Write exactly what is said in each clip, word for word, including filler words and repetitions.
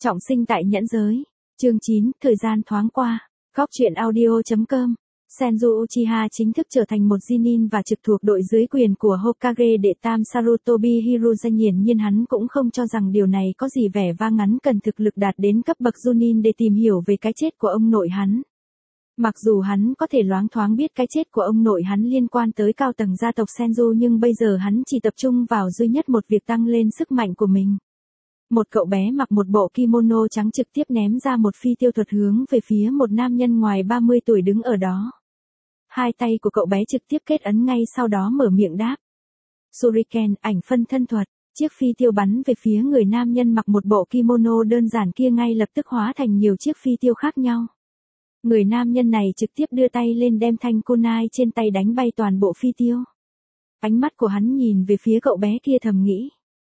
Trọng sinh tại nhẫn giới. Chương chín, thời gian thoáng qua. Góc truyện audio.com. Senju Uchiha chính thức trở thành một Genin và trực thuộc đội dưới quyền của Hokage đệ tam Sarutobi Hiruzen. Hiển nhiên hắn cũng không cho rằng điều này có gì vẻ vang, ngắn cần thực lực đạt đến cấp bậc Chunin để tìm hiểu về cái chết của ông nội hắn. Mặc dù hắn có thể loáng thoáng biết cái chết của ông nội hắn liên quan tới cao tầng gia tộc Senju, nhưng bây giờ hắn chỉ tập trung vào duy nhất một việc tăng lên sức mạnh của mình. Một cậu bé mặc một bộ kimono trắng trực tiếp ném ra một phi tiêu thuật hướng về phía một nam nhân ngoài ba mươi tuổi đứng ở đó. Hai tay của cậu bé trực tiếp kết ấn, ngay sau đó mở miệng đáp. Shuriken, ảnh phân thân thuật. Chiếc phi tiêu bắn về phía người nam nhân mặc một bộ kimono đơn giản kia ngay lập tức hóa thành nhiều chiếc phi tiêu khác nhau. Người nam nhân này trực tiếp đưa tay lên đem thanh kunai trên tay đánh bay toàn bộ phi tiêu. Ánh mắt của hắn nhìn về phía cậu bé kia thầm nghĩ.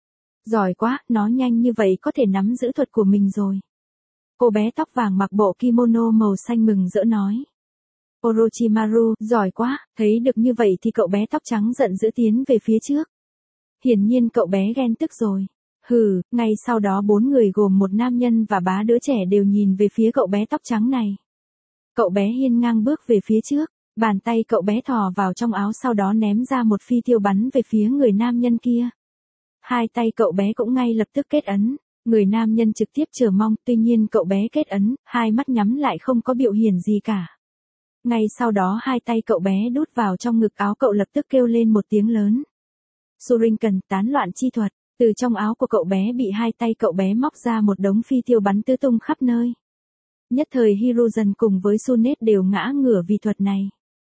Giỏi quá, nó nhanh như vậy có thể nắm giữ thuật của mình rồi. Cô bé tóc vàng mặc bộ kimono màu xanh mừng rỡ nói. Orochimaru, giỏi quá, thấy được như vậy thì cậu bé tóc trắng giận dữ tiến về phía trước. Hiển nhiên cậu bé ghen tức rồi. Hừ, ngay sau đó bốn người gồm một nam nhân và ba đứa trẻ đều nhìn về phía cậu bé tóc trắng này. Cậu bé hiên ngang bước về phía trước, bàn tay cậu bé thò vào trong áo, sau đó ném ra một phi tiêu bắn về phía người nam nhân kia. Hai tay cậu bé cũng ngay lập tức kết ấn, người nam nhân trực tiếp chờ mong, tuy nhiên cậu bé kết ấn, hai mắt nhắm lại không có biểu hiện gì cả. Ngay sau đó hai tay cậu bé đút vào trong ngực áo, cậu lập tức kêu lên một tiếng lớn. Shuriken, tán loạn chi thuật, từ trong áo của cậu bé bị hai tay cậu bé móc ra một đống phi tiêu bắn tứ tung khắp nơi. Nhất thời Hiruzen cùng với Tsunade đều ngã ngửa vì thuật này.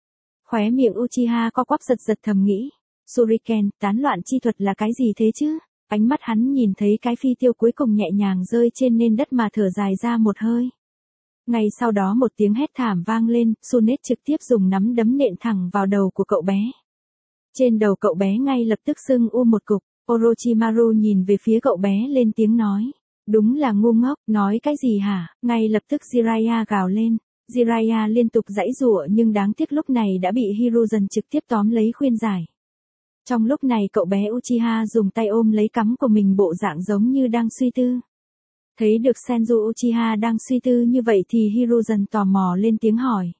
Khóe miệng Uchiha co quắp giật giật thầm nghĩ. Shuriken, tán loạn chi thuật là cái gì thế chứ? Ánh mắt hắn nhìn thấy cái phi tiêu cuối cùng nhẹ nhàng rơi trên nền đất mà thở dài ra một hơi. Ngay sau đó một tiếng hét thảm vang lên, Tsunade trực tiếp dùng nắm đấm nện thẳng vào đầu của cậu bé. Trên đầu cậu bé ngay lập tức sưng u một cục. Orochimaru nhìn về phía cậu bé lên tiếng nói. Đúng là ngu ngốc, nói cái gì hả? Ngay lập tức Jiraiya gào lên. Jiraiya liên tục giãy giụa nhưng đáng tiếc lúc này đã bị Hiruzen trực tiếp tóm lấy khuyên giải. Trong lúc này cậu bé Uchiha dùng tay ôm lấy cằm của mình, bộ dạng giống như đang suy tư. Thấy được Senju Uchiha đang suy tư như vậy thì Hiruzen tò mò lên tiếng hỏi.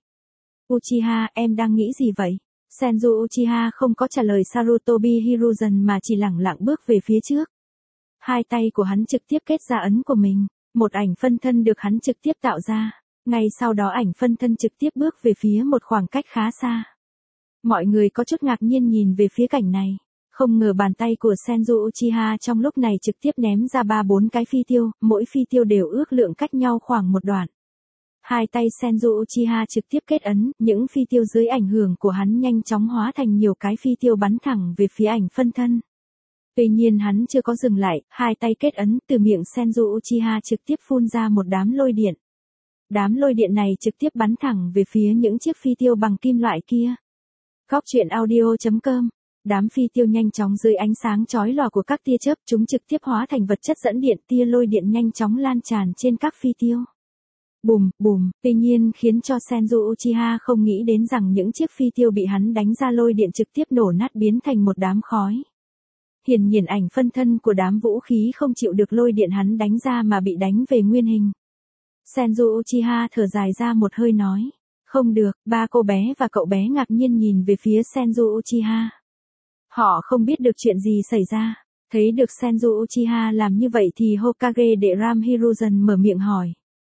Uchiha, em đang nghĩ gì vậy? Senju Uchiha không có trả lời Sarutobi Hiruzen mà chỉ lẳng lặng bước về phía trước. Hai tay của hắn trực tiếp kết ra ấn của mình, một ảnh phân thân được hắn trực tiếp tạo ra. Ngay sau đó ảnh phân thân trực tiếp bước về phía một khoảng cách khá xa. Mọi người có chút ngạc nhiên nhìn về phía cảnh này. Không ngờ bàn tay của Senju Uchiha trong lúc này trực tiếp ném ra ba bốn cái phi tiêu, mỗi phi tiêu đều ước lượng cách nhau khoảng một đoạn. Hai tay Senju Uchiha trực tiếp kết ấn, những phi tiêu dưới ảnh hưởng của hắn nhanh chóng hóa thành nhiều cái phi tiêu bắn thẳng về phía ảnh phân thân. Tuy nhiên hắn chưa có dừng lại, hai tay kết ấn, từ miệng Senju Uchiha trực tiếp phun ra một đám lôi điện. Đám lôi điện này trực tiếp bắn thẳng về phía những chiếc phi tiêu bằng kim loại kia. Góc truyện audio.com. Đám phi tiêu nhanh chóng dưới ánh sáng chói lòa của các tia chớp, chúng trực tiếp hóa thành vật chất dẫn điện, tia lôi điện nhanh chóng lan tràn trên các phi tiêu. Bùm, bùm, tuy nhiên khiến cho Senju Uchiha không nghĩ đến rằng những chiếc phi tiêu bị hắn đánh ra lôi điện trực tiếp nổ nát biến thành một đám khói. Hiển nhiên ảnh phân thân của đám vũ khí không chịu được lôi điện hắn đánh ra mà bị đánh về nguyên hình. Senju Uchiha thở dài ra một hơi nói. Không được, ba cô bé và cậu bé ngạc nhiên nhìn về phía Senju Uchiha. Họ không biết được chuyện gì xảy ra. Thấy được Senju Uchiha làm như vậy thì Hokage đệ Ram Hiruzen mở miệng hỏi.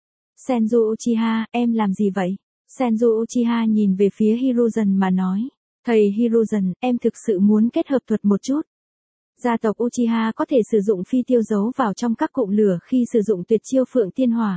Senju Uchiha, em làm gì vậy? Senju Uchiha nhìn về phía Hiruzen mà nói. Thầy Hiruzen, em thực sự muốn kết hợp thuật một chút. Gia tộc Uchiha có thể sử dụng phi tiêu giấu vào trong các cụm lửa khi sử dụng tuyệt chiêu Phượng Tiên Hỏa.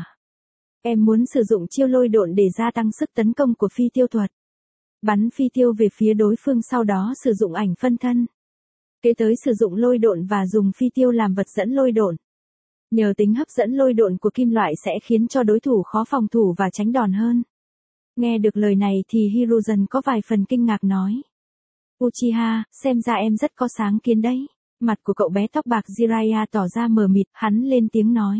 Em muốn sử dụng chiêu lôi độn để gia tăng sức tấn công của phi tiêu thuật. Bắn phi tiêu về phía đối phương, sau đó sử dụng ảnh phân thân. Kế tới sử dụng lôi độn và dùng phi tiêu làm vật dẫn lôi độn. Nhờ tính hấp dẫn lôi độn của kim loại sẽ khiến cho đối thủ khó phòng thủ và tránh đòn hơn. Nghe được lời này thì Hiruzen có vài phần kinh ngạc nói. Uchiha, xem ra em rất có sáng kiến đấy. Mặt của cậu bé tóc bạc Jiraiya tỏ ra mờ mịt, hắn lên tiếng nói.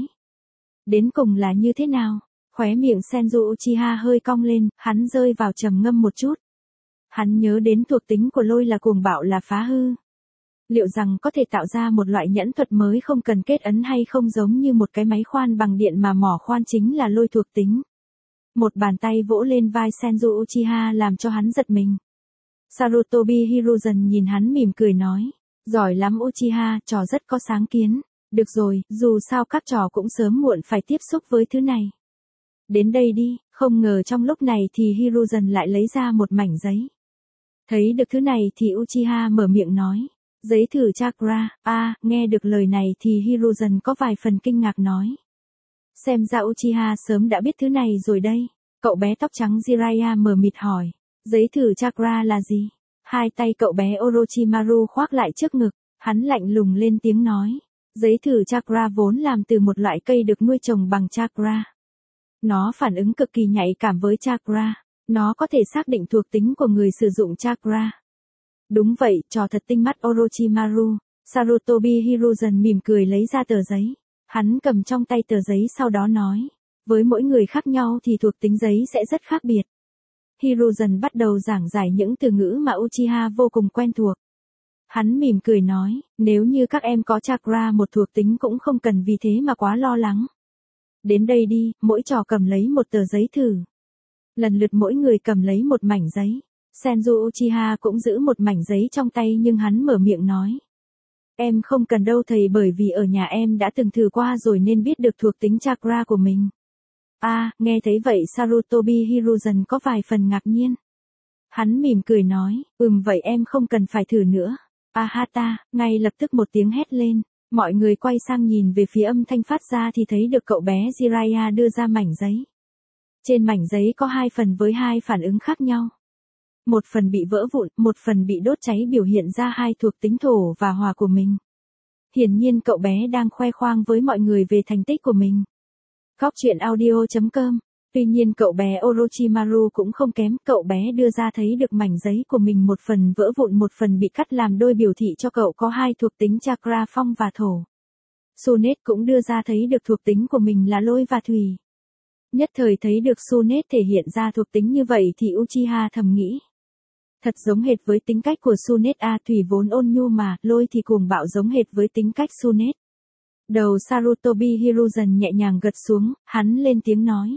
Đến cùng là như thế nào? Khóe miệng Senju Uchiha hơi cong lên, hắn rơi vào trầm ngâm một chút. Hắn nhớ đến thuộc tính của lôi là cuồng bạo, là phá hư. Liệu rằng có thể tạo ra một loại nhẫn thuật mới không cần kết ấn hay không, giống như một cái máy khoan bằng điện mà mỏ khoan chính là lôi thuộc tính. Một bàn tay vỗ lên vai Senju Uchiha làm cho hắn giật mình. Sarutobi Hiruzen nhìn hắn mỉm cười nói. Giỏi lắm Uchiha, trò rất có sáng kiến. Được rồi, dù sao các trò cũng sớm muộn phải tiếp xúc với thứ này. Đến đây đi. Không ngờ trong lúc này thì Hiruzen lại lấy ra một mảnh giấy. Thấy được thứ này thì Uchiha mở miệng nói. Giấy thử chakra. À, nghe được lời này thì Hiruzen có vài phần kinh ngạc nói. Xem ra Uchiha sớm đã biết thứ này rồi đây. Cậu bé tóc trắng Jiraiya mờ mịt hỏi. Giấy thử chakra là gì? Hai tay cậu bé Orochimaru khoác lại trước ngực. Hắn lạnh lùng lên tiếng nói. Giấy thử chakra vốn làm từ một loại cây được nuôi trồng bằng chakra. Nó phản ứng cực kỳ nhạy cảm với chakra. Nó có thể xác định thuộc tính của người sử dụng chakra. Đúng vậy, trò thật tinh mắt Orochimaru. Sarutobi Hiruzen mỉm cười lấy ra tờ giấy. Hắn cầm trong tay tờ giấy sau đó nói. Với mỗi người khác nhau thì thuộc tính giấy sẽ rất khác biệt. Hiruzen bắt đầu giảng giải những từ ngữ mà Uchiha vô cùng quen thuộc. Hắn mỉm cười nói, nếu như các em có chakra một thuộc tính cũng không cần vì thế mà quá lo lắng. Đến đây đi, mỗi trò cầm lấy một tờ giấy thử. Lần lượt mỗi người cầm lấy một mảnh giấy. Senju Uchiha cũng giữ một mảnh giấy trong tay nhưng hắn mở miệng nói. Em không cần đâu thầy, bởi vì ở nhà em đã từng thử qua rồi nên biết được thuộc tính chakra của mình. À, nghe thấy vậy Sarutobi Hiruzen có vài phần ngạc nhiên. Hắn mỉm cười nói, ừm vậy em không cần phải thử nữa. Ahata, ngay lập tức một tiếng hét lên. Mọi người quay sang nhìn về phía âm thanh phát ra thì thấy được cậu bé Jiraiya đưa ra mảnh giấy. Trên mảnh giấy có hai phần với hai phản ứng khác nhau. Một phần bị vỡ vụn, một phần bị đốt cháy biểu hiện ra hai thuộc tính thổ và hỏa của mình. Hiển nhiên cậu bé đang khoe khoang với mọi người về thành tích của mình. Góc truyện audio chấm com. Tuy nhiên cậu bé Orochimaru cũng không kém, cậu bé đưa ra thấy được mảnh giấy của mình một phần vỡ vụn một phần bị cắt làm đôi biểu thị cho cậu có hai thuộc tính chakra phong và thổ. Sunet cũng đưa ra thấy được thuộc tính của mình là lôi và thủy. Nhất thời thấy được Sunet thể hiện ra thuộc tính như vậy thì Uchiha thầm nghĩ. Thật giống hệt với tính cách của Sunet, a thủy vốn ôn nhu mà, lôi thì cuồng bạo giống hệt với tính cách Sunet. Đầu Sarutobi Hiruzen nhẹ nhàng gật xuống, hắn lên tiếng nói.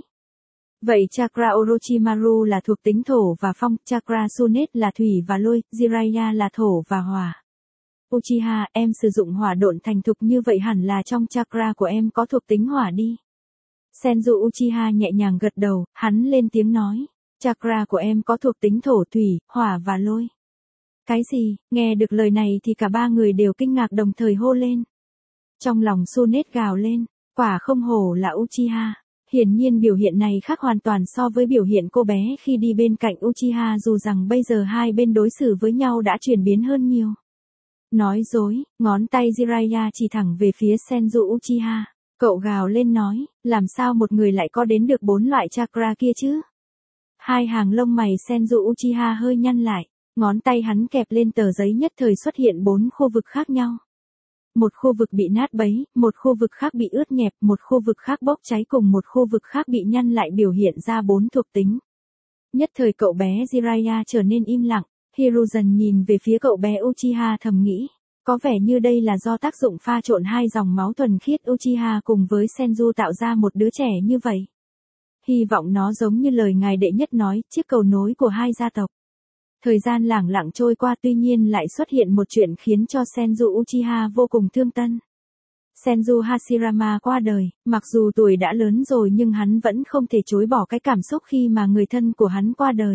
Vậy chakra Orochimaru là thuộc tính thổ và phong, chakra Sunet là thủy và lôi, Jiraiya là thổ và hỏa. Uchiha, em sử dụng hỏa độn thành thục như vậy hẳn là trong chakra của em có thuộc tính hỏa đi. Senju Uchiha nhẹ nhàng gật đầu, hắn lên tiếng nói. Chakra của em có thuộc tính thổ, thủy, hỏa và lôi. Cái gì? Nghe được lời này thì cả ba người đều kinh ngạc đồng thời hô lên. Trong lòng Sunet gào lên, quả không hổ là Uchiha. Hiển nhiên biểu hiện này khác hoàn toàn so với biểu hiện cô bé khi đi bên cạnh Uchiha, dù rằng bây giờ hai bên đối xử với nhau đã chuyển biến hơn nhiều. Nói dối, ngón tay Jiraiya chỉ thẳng về phía Senju Uchiha. Cậu gào lên nói, làm sao một người lại có đến được bốn loại chakra kia chứ? Hai hàng lông mày Senju Uchiha hơi nhăn lại, ngón tay hắn kẹp lên tờ giấy nhất thời xuất hiện bốn khu vực khác nhau. Một khu vực bị nát bấy, một khu vực khác bị ướt nhẹp, một khu vực khác bốc cháy cùng một khu vực khác bị nhăn lại biểu hiện ra bốn thuộc tính. Nhất thời cậu bé Jiraiya trở nên im lặng, Hiruzen nhìn về phía cậu bé Uchiha thầm nghĩ. Có vẻ như đây là do tác dụng pha trộn hai dòng máu thuần khiết Uchiha cùng với Senju tạo ra một đứa trẻ như vậy. Hy vọng nó giống như lời ngài đệ nhất nói, chiếc cầu nối của hai gia tộc. Thời gian lẳng lặng trôi qua tuy nhiên lại xuất hiện một chuyện khiến cho Senju Uchiha vô cùng thương tâm. Senju Hashirama qua đời, mặc dù tuổi đã lớn rồi nhưng hắn vẫn không thể chối bỏ cái cảm xúc khi mà người thân của hắn qua đời.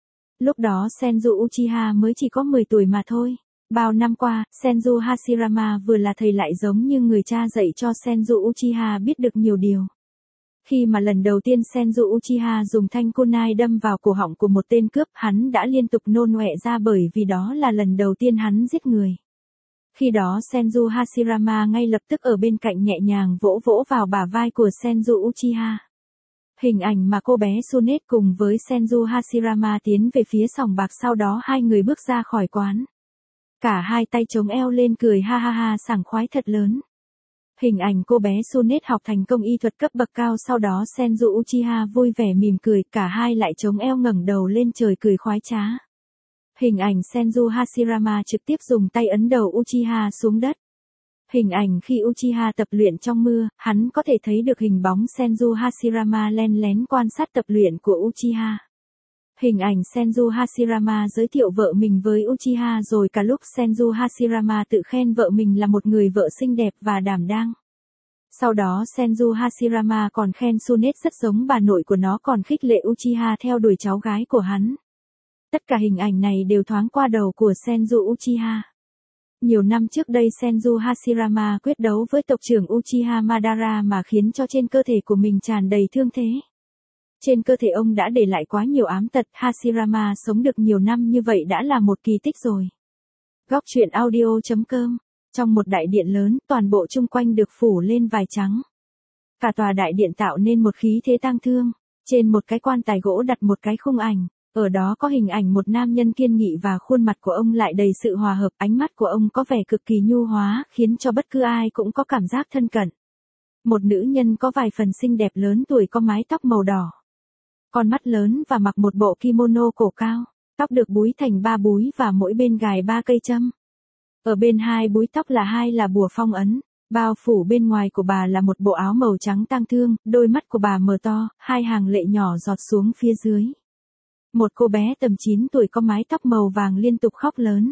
Lúc đó Senju Uchiha mới chỉ có mười tuổi mà thôi. Bao năm qua, Senju Hashirama vừa là thầy lại giống như người cha dạy cho Senju Uchiha biết được nhiều điều. Khi mà lần đầu tiên Senju Uchiha dùng thanh kunai đâm vào cổ họng của một tên cướp, hắn đã liên tục nôn ọe ra bởi vì đó là lần đầu tiên hắn giết người. Khi đó Senju Hashirama ngay lập tức ở bên cạnh nhẹ nhàng vỗ vỗ vào bả vai của Senju Uchiha. Hình ảnh mà cô bé Sunet cùng với Senju Hashirama tiến về phía sòng bạc, sau đó hai người bước ra khỏi quán. Cả hai tay chống eo lên cười ha ha ha sảng khoái thật lớn. Hình ảnh cô bé Sunet học thành công y thuật cấp bậc cao, sau đó Senju Uchiha vui vẻ mỉm cười, cả hai lại chống eo ngẩng đầu lên trời cười khoái trá. Hình ảnh Senju Hashirama trực tiếp dùng tay ấn đầu Uchiha xuống đất. Hình ảnh khi Uchiha tập luyện trong mưa, hắn có thể thấy được hình bóng Senju Hashirama len lén quan sát tập luyện của Uchiha. Hình ảnh Senju Hashirama giới thiệu vợ mình với Uchiha rồi cả lúc Senju Hashirama tự khen vợ mình là một người vợ xinh đẹp và đảm đang. Sau đó Senju Hashirama còn khen Tsunade rất giống bà nội của nó, còn khích lệ Uchiha theo đuổi cháu gái của hắn. Tất cả hình ảnh này đều thoáng qua đầu của Senju Uchiha. Nhiều năm trước đây Senju Hashirama quyết đấu với tộc trưởng Uchiha Madara mà khiến cho trên cơ thể của mình tràn đầy thương thế. Trên cơ thể ông đã để lại quá nhiều ám tật, Hashirama sống được nhiều năm như vậy đã là một kỳ tích rồi. Góc truyện audio chấm com. Trong một đại điện lớn, toàn bộ chung quanh được phủ lên vải trắng. Cả tòa đại điện tạo nên một khí thế tang thương. Trên một cái quan tài gỗ đặt một cái khung ảnh. Ở đó có hình ảnh một nam nhân kiên nghị và khuôn mặt của ông lại đầy sự hòa hợp, ánh mắt của ông có vẻ cực kỳ nhu hóa, khiến cho bất cứ ai cũng có cảm giác thân cận. Một nữ nhân có vài phần xinh đẹp lớn tuổi có mái tóc màu đỏ. Con mắt lớn và mặc một bộ kimono cổ cao, tóc được búi thành ba búi và mỗi bên gài ba cây châm. Ở bên hai búi tóc là hai là bùa phong ấn, bao phủ bên ngoài của bà là một bộ áo màu trắng tang thương, đôi mắt của bà mở to, hai hàng lệ nhỏ giọt xuống phía dưới. Một cô bé tầm chín tuổi có mái tóc màu vàng liên tục khóc lớn.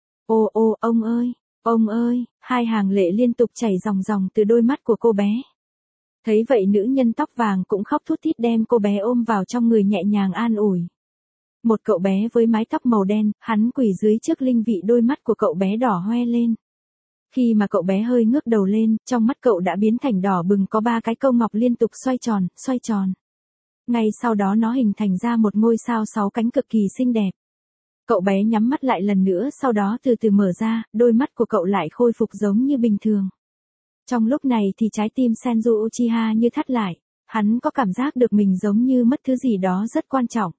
Ô ô, ông ơi, ông ơi, hai hàng lệ liên tục chảy ròng ròng từ đôi mắt của cô bé. Thấy vậy nữ nhân tóc vàng cũng khóc thút thít đem cô bé ôm vào trong người nhẹ nhàng an ủi. Một cậu bé với mái tóc màu đen, hắn quỳ dưới trước linh vị, đôi mắt của cậu bé đỏ hoe lên. Khi mà cậu bé hơi ngước đầu lên, trong mắt cậu đã biến thành đỏ bừng, có ba cái câu ngọc liên tục xoay tròn, xoay tròn. Ngay sau đó nó hình thành ra một ngôi sao sáu cánh cực kỳ xinh đẹp. Cậu bé nhắm mắt lại lần nữa, sau đó từ từ mở ra, đôi mắt của cậu lại khôi phục giống như bình thường. Trong lúc này thì trái tim Senju Uchiha như thắt lại, hắn có cảm giác được mình giống như mất thứ gì đó rất quan trọng.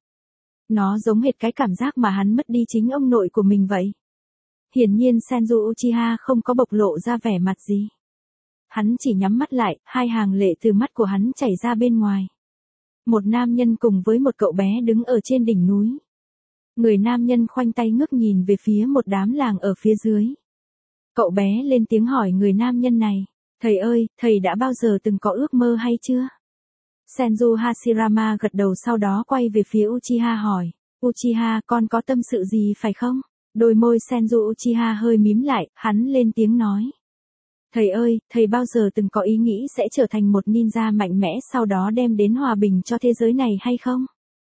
Nó giống hệt cái cảm giác mà hắn mất đi chính ông nội của mình vậy. Hiển nhiên Senju Uchiha không có bộc lộ ra vẻ mặt gì. Hắn chỉ nhắm mắt lại, hai hàng lệ từ mắt của hắn chảy ra bên ngoài. Một nam nhân cùng với một cậu bé đứng ở trên đỉnh núi. Người nam nhân khoanh tay ngước nhìn về phía một đám làng ở phía dưới. Cậu bé lên tiếng hỏi người nam nhân này, thầy ơi, thầy đã bao giờ từng có ước mơ hay chưa? Senju Hashirama gật đầu, sau đó quay về phía Uchiha hỏi, Uchiha, con có tâm sự gì phải không? Đôi môi Senju Uchiha hơi mím lại, hắn lên tiếng nói. Thầy ơi, thầy bao giờ từng có ý nghĩ sẽ trở thành một ninja mạnh mẽ sau đó đem đến hòa bình cho thế giới này hay không?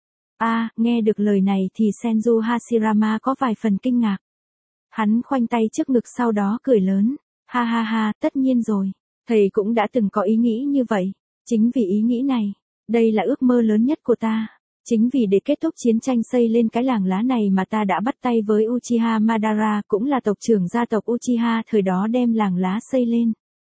À, nghe được lời này thì Senju Hashirama có vài phần kinh ngạc. Hắn khoanh tay trước ngực sau đó cười lớn. Ha ha ha, tất nhiên rồi. Thầy cũng đã từng có ý nghĩ như vậy. Chính vì ý nghĩ này, đây là ước mơ lớn nhất của ta. Chính vì để kết thúc chiến tranh xây lên cái làng lá này mà ta đã bắt tay với Uchiha Madara, cũng là tộc trưởng gia tộc Uchiha thời đó đem làng lá xây lên.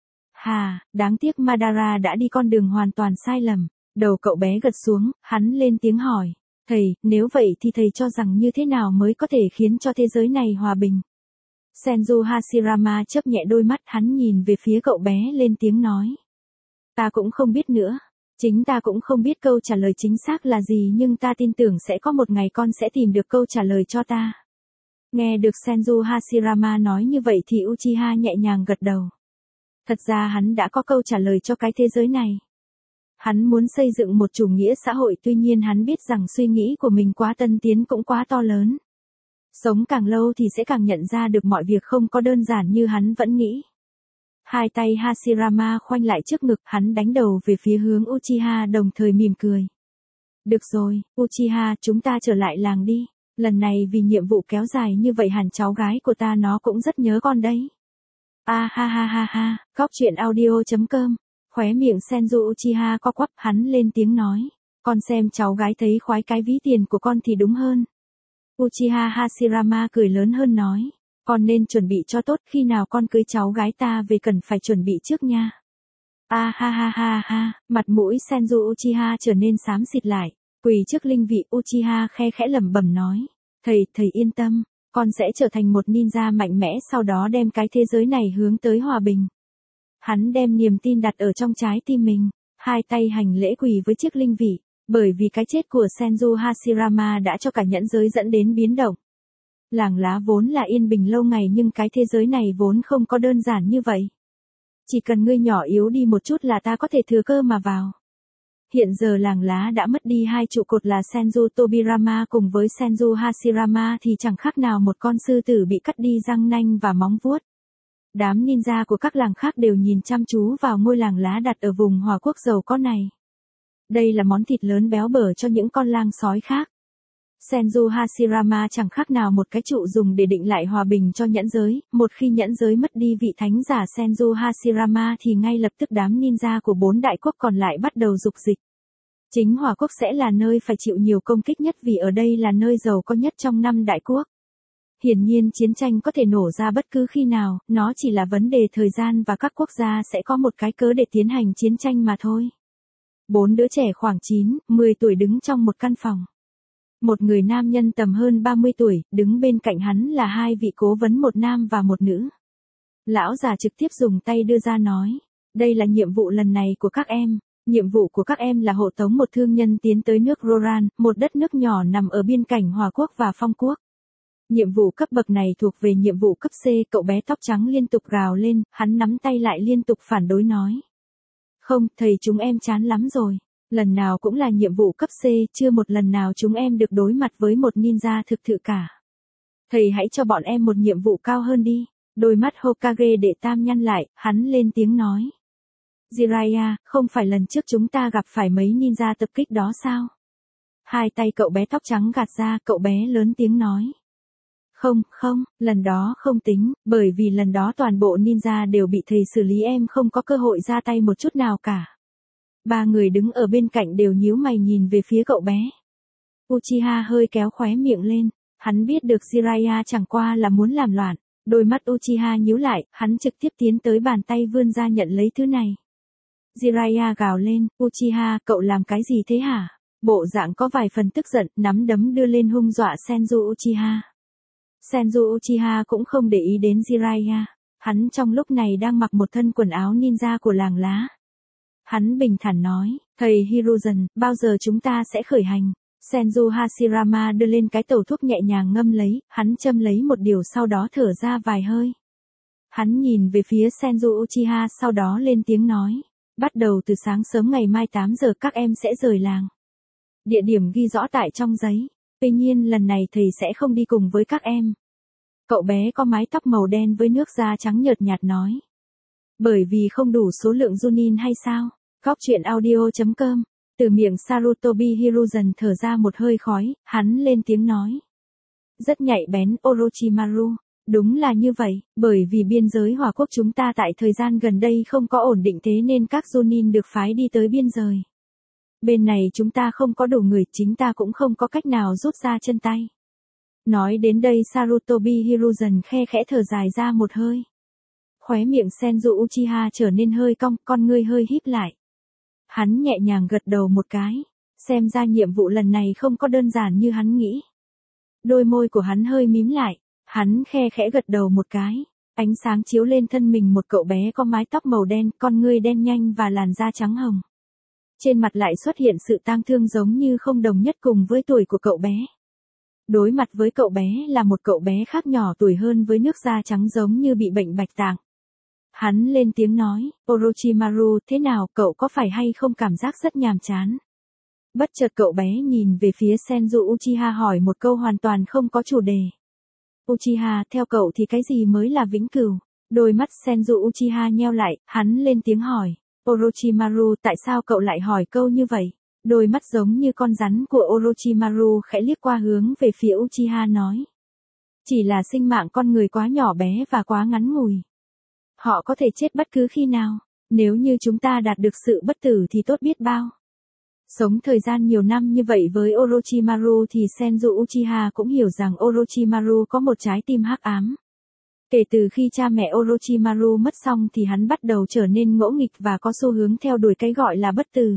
Hà, đáng tiếc Madara đã đi con đường hoàn toàn sai lầm. Đầu cậu bé gật xuống, hắn lên tiếng hỏi. Thầy, nếu vậy thì thầy cho rằng như thế nào mới có thể khiến cho thế giới này hòa bình? Senju Hashirama chớp nhẹ đôi mắt, hắn nhìn về phía cậu bé lên tiếng nói. Ta cũng không biết nữa. Chính ta cũng không biết câu trả lời chính xác là gì, nhưng ta tin tưởng sẽ có một ngày con sẽ tìm được câu trả lời cho ta. Nghe được Senju Hashirama nói như vậy thì Uchiha nhẹ nhàng gật đầu. Thật ra hắn đã có câu trả lời cho cái thế giới này. Hắn muốn xây dựng một chủ nghĩa xã hội, tuy nhiên hắn biết rằng suy nghĩ của mình quá tân tiến cũng quá to lớn. Sống càng lâu thì sẽ càng nhận ra được mọi việc không có đơn giản như hắn vẫn nghĩ. Hai tay Hashirama khoanh lại trước ngực, hắn đánh đầu về phía hướng Uchiha đồng thời mỉm cười. Được rồi, Uchiha, chúng ta trở lại làng đi. Lần này vì nhiệm vụ kéo dài như vậy hẳn cháu gái của ta nó cũng rất nhớ con đấy. A ha ha ha ha, góc truyện audio chấm com. Khóe miệng Senju Uchiha co quắp, hắn lên tiếng nói. Con xem cháu gái thấy khoái cái ví tiền của con thì đúng hơn. Uchiha Hashirama cười lớn hơn nói. Con nên chuẩn bị cho tốt, khi nào con cưới cháu gái ta về cần phải chuẩn bị trước nha. A ha ha ha ha, mặt mũi Senju Uchiha trở nên xám xịt lại. Quỳ trước linh vị, Uchiha khe khẽ lẩm bẩm nói. Thầy, thầy yên tâm, con sẽ trở thành một ninja mạnh mẽ sau đó đem cái thế giới này hướng tới hòa bình. Hắn đem niềm tin đặt ở trong trái tim mình, hai tay hành lễ quỳ với chiếc linh vị, bởi vì cái chết của Senju Hashirama đã cho cả nhẫn giới dẫn đến biến động. Làng lá vốn là yên bình lâu ngày nhưng cái thế giới này vốn không có đơn giản như vậy. Chỉ cần ngươi nhỏ yếu đi một chút là ta có thể thừa cơ mà vào. Hiện giờ làng lá đã mất đi hai trụ cột là Senju Tobirama cùng với Senju Hashirama thì chẳng khác nào một con sư tử bị cắt đi răng nanh và móng vuốt. Đám ninja của các làng khác đều nhìn chăm chú vào ngôi làng lá đặt ở vùng Hòa Quốc giàu có này. Đây là món thịt lớn béo bở cho những con lang sói khác. Senju Hashirama chẳng khác nào một cái trụ dùng để định lại hòa bình cho nhẫn giới, một khi nhẫn giới mất đi vị thánh giả Senju Hashirama thì ngay lập tức đám ninja của bốn đại quốc còn lại bắt đầu dục dịch. Chính Hòa Quốc sẽ là nơi phải chịu nhiều công kích nhất vì ở đây là nơi giàu có nhất trong năm đại quốc. Hiển nhiên chiến tranh có thể nổ ra bất cứ khi nào, nó chỉ là vấn đề thời gian và các quốc gia sẽ có một cái cớ để tiến hành chiến tranh mà thôi. Bốn đứa trẻ khoảng chín, mười tuổi đứng trong một căn phòng. Một người nam nhân tầm hơn ba mươi tuổi, đứng bên cạnh hắn là hai vị cố vấn một nam và một nữ. Lão già trực tiếp dùng tay đưa ra nói, đây là nhiệm vụ lần này của các em. Nhiệm vụ của các em là hộ tống một thương nhân tiến tới nước Roran, một đất nước nhỏ nằm ở biên cảnh Hòa Quốc và Phong Quốc. Nhiệm vụ cấp bậc này thuộc về nhiệm vụ cấp C, cậu bé tóc trắng liên tục gào lên, hắn nắm tay lại liên tục phản đối nói. Không, thầy chúng em chán lắm rồi. Lần nào cũng là nhiệm vụ cấp C, chưa một lần nào chúng em được đối mặt với một ninja thực thự cả. Thầy hãy cho bọn em một nhiệm vụ cao hơn đi. Đôi mắt Hokage đệ tam nhăn lại, hắn lên tiếng nói. Jiraiya, không phải lần trước chúng ta gặp phải mấy ninja tập kích đó sao? Hai tay cậu bé tóc trắng gạt ra, cậu bé lớn tiếng nói. Không, không, lần đó không tính, bởi vì lần đó toàn bộ ninja đều bị thầy xử lý, em không có cơ hội ra tay một chút nào cả. Ba người đứng ở bên cạnh đều nhíu mày nhìn về phía cậu bé. Uchiha hơi kéo khóe miệng lên, hắn biết được Jiraiya chẳng qua là muốn làm loạn. Đôi mắt Uchiha nhíu lại, hắn trực tiếp tiến tới bàn tay vươn ra nhận lấy thứ này. Jiraiya gào lên, Uchiha, cậu làm cái gì thế hả? Bộ dạng có vài phần tức giận, nắm đấm đưa lên hung dọa Senju Uchiha. Senju Uchiha cũng không để ý đến Jiraiya. Hắn trong lúc này đang mặc một thân quần áo ninja của làng lá. Hắn bình thản nói, thầy Hiruzen, bao giờ chúng ta sẽ khởi hành? Senju Hashirama đưa lên cái tẩu thuốc nhẹ nhàng ngâm lấy, hắn châm lấy một điều sau đó thở ra vài hơi. Hắn nhìn về phía Senju Uchiha sau đó lên tiếng nói, bắt đầu từ sáng sớm ngày mai tám giờ các em sẽ rời làng. Địa điểm ghi rõ tại trong giấy, tuy nhiên lần này thầy sẽ không đi cùng với các em. Cậu bé có mái tóc màu đen với nước da trắng nhợt nhạt nói. Bởi vì không đủ số lượng Junin hay sao? Góc truyện audio chấm com. Từ miệng Sarutobi Hiruzen thở ra một hơi khói, hắn lên tiếng nói. Rất nhạy bén Orochimaru. Đúng là như vậy, bởi vì biên giới Hòa Quốc chúng ta tại thời gian gần đây không có ổn định thế nên các Junin được phái đi tới biên giới. Bên này chúng ta không có đủ người, chính ta cũng không có cách nào rút ra chân tay. Nói đến đây Sarutobi Hiruzen khe khẽ thở dài ra một hơi. Khóe miệng Senju Uchiha trở nên hơi cong, con ngươi hơi híp lại. Hắn nhẹ nhàng gật đầu một cái, xem ra nhiệm vụ lần này không có đơn giản như hắn nghĩ. Đôi môi của hắn hơi mím lại, hắn khe khẽ gật đầu một cái, ánh sáng chiếu lên thân mình một cậu bé có mái tóc màu đen, con ngươi đen nhanh và làn da trắng hồng. Trên mặt lại xuất hiện sự tang thương giống như không đồng nhất cùng với tuổi của cậu bé. Đối mặt với cậu bé là một cậu bé khác nhỏ tuổi hơn với nước da trắng giống như bị bệnh bạch tạng. Hắn lên tiếng nói, Orochimaru, thế nào, cậu có phải hay không cảm giác rất nhàm chán? Bất chợt cậu bé nhìn về phía Senju Uchiha hỏi một câu hoàn toàn không có chủ đề. Uchiha, theo cậu thì cái gì mới là vĩnh cửu? Đôi mắt Senju Uchiha nheo lại, hắn lên tiếng hỏi. Orochimaru, tại sao cậu lại hỏi câu như vậy? Đôi mắt giống như con rắn của Orochimaru khẽ liếc qua hướng về phía Uchiha nói. Chỉ là sinh mạng con người quá nhỏ bé và quá ngắn ngủi. Họ có thể chết bất cứ khi nào. Nếu như chúng ta đạt được sự bất tử thì tốt biết bao. Sống thời gian nhiều năm như vậy với Orochimaru thì Senju Uchiha cũng hiểu rằng Orochimaru có một trái tim hắc ám. Kể từ khi cha mẹ Orochimaru mất xong thì hắn bắt đầu trở nên ngỗ nghịch và có xu hướng theo đuổi cái gọi là bất tử.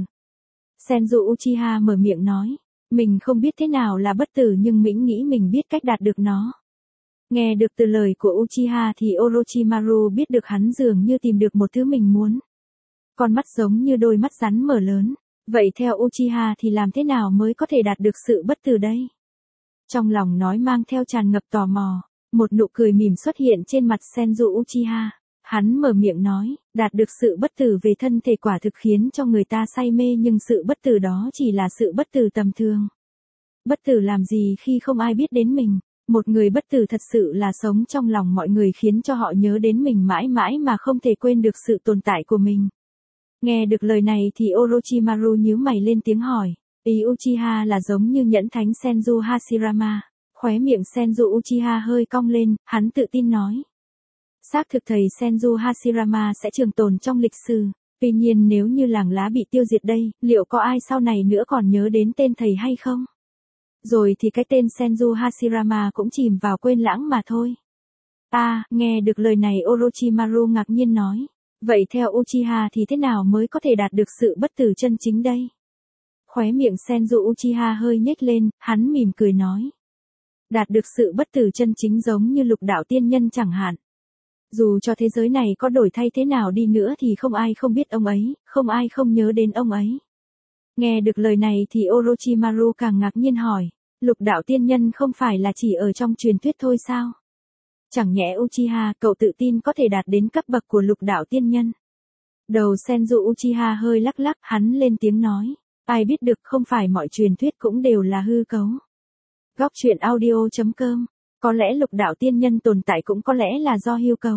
Senju Uchiha mở miệng nói, mình không biết thế nào là bất tử nhưng mình nghĩ mình biết cách đạt được nó. Nghe được từ lời của Uchiha thì Orochimaru biết được hắn dường như tìm được một thứ mình muốn. Con mắt giống như đôi mắt rắn mở lớn. Vậy theo Uchiha thì làm thế nào mới có thể đạt được sự bất tử đây? Trong lòng nói mang theo tràn ngập tò mò, một nụ cười mỉm xuất hiện trên mặt Senju Uchiha. Hắn mở miệng nói, đạt được sự bất tử về thân thể quả thực khiến cho người ta say mê, nhưng sự bất tử đó chỉ là sự bất tử tầm thường. Bất tử làm gì khi không ai biết đến mình, một người bất tử thật sự là sống trong lòng mọi người, khiến cho họ nhớ đến mình mãi mãi mà không thể quên được sự tồn tại của mình. Nghe được lời này thì Orochimaru nhíu mày lên tiếng hỏi, ý Uchiha là giống như nhẫn thánh Senju Hashirama. Khóe miệng Senju Uchiha hơi cong lên, hắn tự tin nói. Xác thực thầy Senju Hashirama sẽ trường tồn trong lịch sử, tuy nhiên nếu như làng lá bị tiêu diệt đây, liệu có ai sau này nữa còn nhớ đến tên thầy hay không? Rồi thì cái tên Senju Hashirama cũng chìm vào quên lãng mà thôi. À, nghe được lời này Orochimaru ngạc nhiên nói. Vậy theo Uchiha thì thế nào mới có thể đạt được sự bất tử chân chính đây? Khóe miệng Senju Uchiha hơi nhếch lên, hắn mỉm cười nói. Đạt được sự bất tử chân chính giống như lục đạo tiên nhân chẳng hạn. Dù cho thế giới này có đổi thay thế nào đi nữa thì không ai không biết ông ấy, không ai không nhớ đến ông ấy. Nghe được lời này thì Orochimaru càng ngạc nhiên hỏi, lục đạo tiên nhân không phải là chỉ ở trong truyền thuyết thôi sao? Chẳng nhẽ Uchiha cậu tự tin có thể đạt đến cấp bậc của lục đạo tiên nhân? Đầu Senju Uchiha hơi lắc lắc, hắn lên tiếng nói, ai biết được, không phải mọi truyền thuyết cũng đều là hư cấu. Góc truyện audio chấm com. Có lẽ lục đạo tiên nhân tồn tại cũng có lẽ là do hư cấu.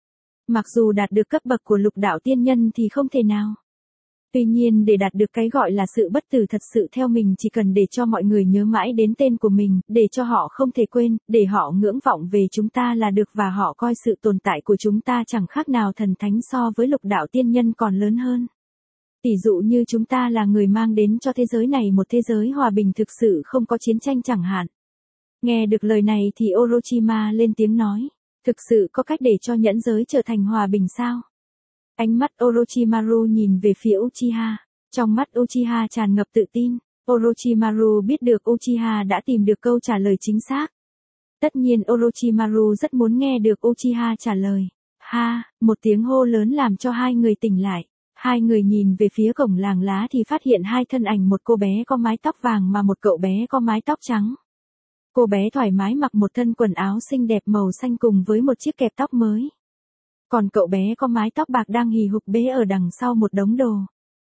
Mặc dù đạt được cấp bậc của lục đạo tiên nhân thì không thể nào. Tuy nhiên để đạt được cái gọi là sự bất tử thật sự theo mình chỉ cần để cho mọi người nhớ mãi đến tên của mình, để cho họ không thể quên, để họ ngưỡng vọng về chúng ta là được, và họ coi sự tồn tại của chúng ta chẳng khác nào thần thánh, so với lục đạo tiên nhân còn lớn hơn. Tỷ dụ như chúng ta là người mang đến cho thế giới này một thế giới hòa bình thực sự không có chiến tranh chẳng hạn. Nghe được lời này thì Orochimaru lên tiếng nói, thực sự có cách để cho nhẫn giới trở thành hòa bình sao? Ánh mắt Orochimaru nhìn về phía Uchiha, trong mắt Uchiha tràn ngập tự tin. Orochimaru biết được Uchiha đã tìm được câu trả lời chính xác. Tất nhiên Orochimaru rất muốn nghe được Uchiha trả lời. Ha, một tiếng hô lớn làm cho hai người tỉnh lại. Hai người nhìn về phía cổng làng lá thì phát hiện hai thân ảnh, một cô bé có mái tóc vàng mà một cậu bé có mái tóc trắng. Cô bé thoải mái mặc một thân quần áo xinh đẹp màu xanh cùng với một chiếc kẹp tóc mới. Còn cậu bé có mái tóc bạc đang hì hục bế ở đằng sau một đống đồ.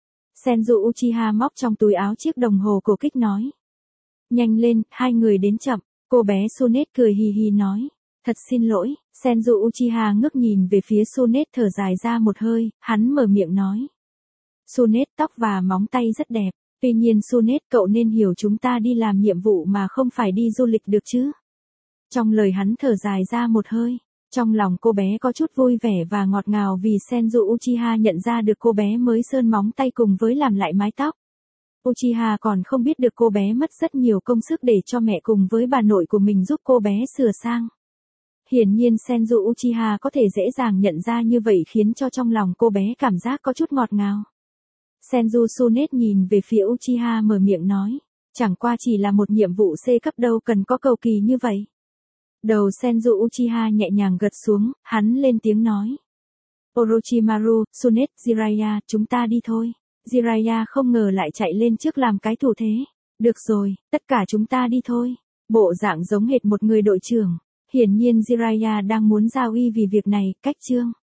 Senju Uchiha móc trong túi áo chiếc đồng hồ cổ kích nói. Nhanh lên, hai người đến chậm. Cô bé Sunet cười hì hì nói. Thật xin lỗi. Senju Uchiha ngước nhìn về phía Sunet thở dài ra một hơi, hắn mở miệng nói. Sunet, tóc và móng tay rất đẹp. Tuy nhiên Sunet, cậu nên hiểu chúng ta đi làm nhiệm vụ mà không phải đi du lịch được chứ. Trong lời hắn thở dài ra một hơi. Trong lòng cô bé có chút vui vẻ và ngọt ngào vì Senju Uchiha nhận ra được cô bé mới sơn móng tay cùng với làm lại mái tóc. Uchiha còn không biết được cô bé mất rất nhiều công sức để cho mẹ cùng với bà nội của mình giúp cô bé sửa sang. Hiển nhiên Senju Uchiha có thể dễ dàng nhận ra như vậy khiến cho trong lòng cô bé cảm giác có chút ngọt ngào. Senju Sunet nhìn về phía Uchiha mở miệng nói, chẳng qua chỉ là một nhiệm vụ C cấp đâu cần có cầu kỳ như vậy. Đầu Senju Uchiha nhẹ nhàng gật xuống, hắn lên tiếng nói. Orochimaru, Sunet, Jiraiya, chúng ta đi thôi. Jiraiya không ngờ lại chạy lên trước làm cái thủ thế. Được rồi, tất cả chúng ta đi thôi. Bộ dạng giống hệt một người đội trưởng. Hiển nhiên Jiraiya đang muốn giao y vì việc này, cách chương.